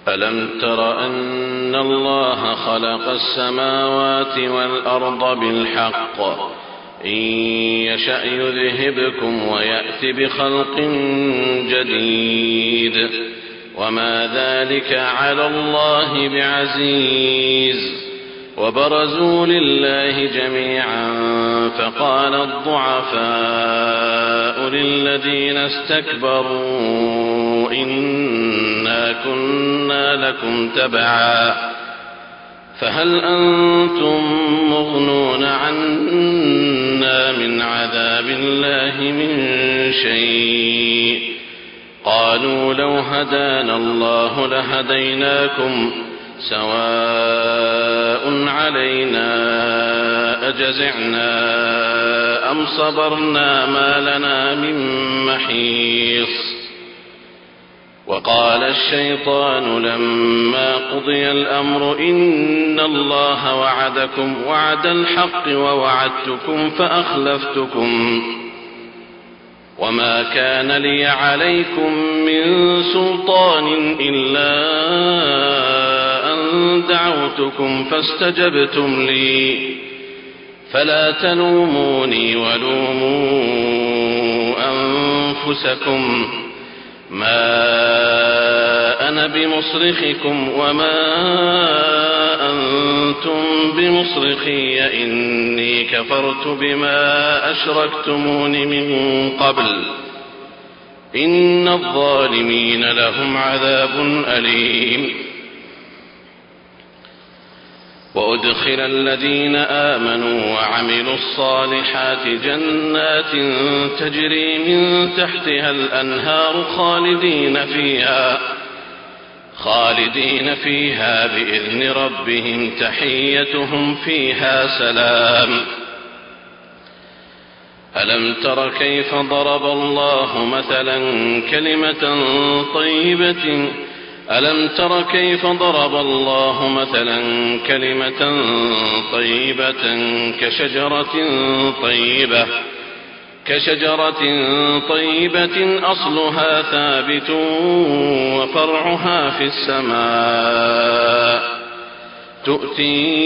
ألم تر أن الله خلق السماوات والأرض بالحق إن يشأ يذهبكم ويأت بخلق جديد وما ذلك على الله بعزيز. وبرزوا لله جميعا فقال الضعفاء للذين استكبروا إنا كنا لكم تبعا فهل أنتم مغنون عنا من عذاب الله من شيء قالوا لو هدانا الله لهديناكم سواء علينا أجزعنا أم صبرنا ما لنا من محيص. وقال الشيطان لما قضي الأمر إن الله وعدكم وعد الحق ووعدتكم فأخلفتكم وما كان لي عليكم من سلطان إلا أن دعوتكم فاستجبتم لي فلا تلوموني ولوموا أنفسكم ما أنا بمصرخكم وما أنتم بمصرخي إني كفرت بما أشركتمون من قبل إن الظالمين لهم عذاب أليم. وأدخل الذين آمنوا وعملوا الصالحات جنات تجري من تحتها الأنهار خالدين فيها بإذن ربهم تحيتهم فيها سلام. ألم تر كيف ضرب الله مثلا كلمة طيبة كشجرة طيبة أصلها ثابت وفرعها في السماء تؤتي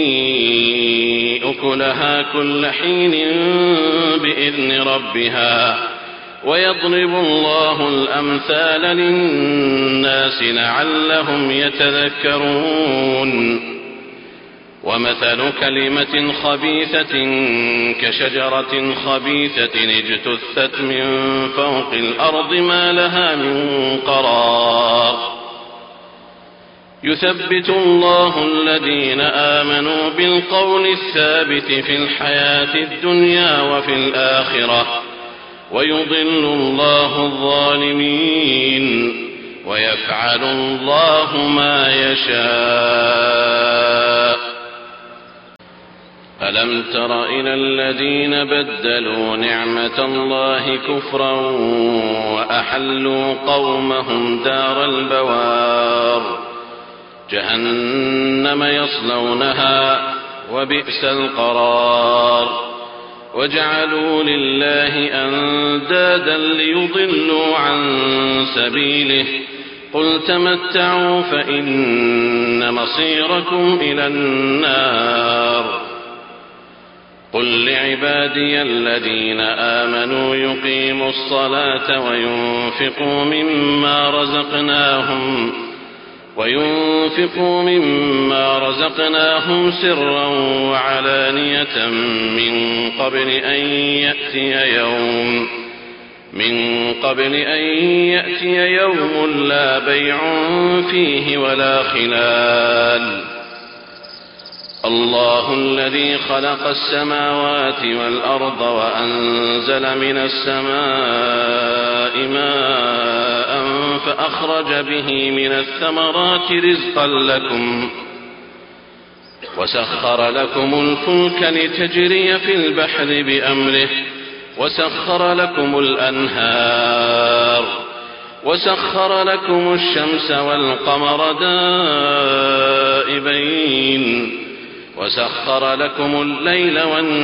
أكلها كل حين بإذن ربها ويضرب الله الأمثال للناس لعلهم يتذكرون. ومثل كلمة خبيثة كشجرة خبيثة اجتثت من فوق الأرض ما لها من قرار يثبت الله الذين آمنوا بالقول الثابت في الحياة الدنيا وفي الآخرة ويضل الله الظالمين ويفعل الله ما يشاء. ألم تر إلى الذين بدلوا نعمة الله كفرا وأحلوا قومهم دار البوار جهنم يصلونها وبئس القرار وجعلوا لله أندادا ليضلوا عن سبيله قل تمتعوا فإن مصيركم إلى النار. قل لعبادي الذين آمنوا يقيموا الصلاة وينفقوا مما رزقناهم سرا وعلانية من قبل أن يأتي يوم لا بيع فيه ولا خلال. الله الذي خلق السماوات والأرض وأنزل من السماء ماء فأخرج به من الثمرات رزقا لكم وسخر لكم الفلك لتجري في البحر بأمره وسخر لكم الأنهار وسخر لكم الشمس والقمر دائبين وسخر لكم الليل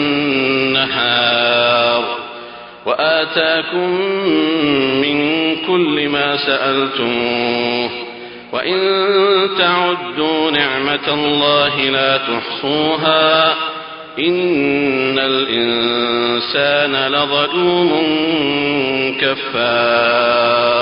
والنهار وآتاكم من كل ما سألتموه وإن تعدوا نعمة الله لا تحصوها إن الإنسان لظلوم كفار.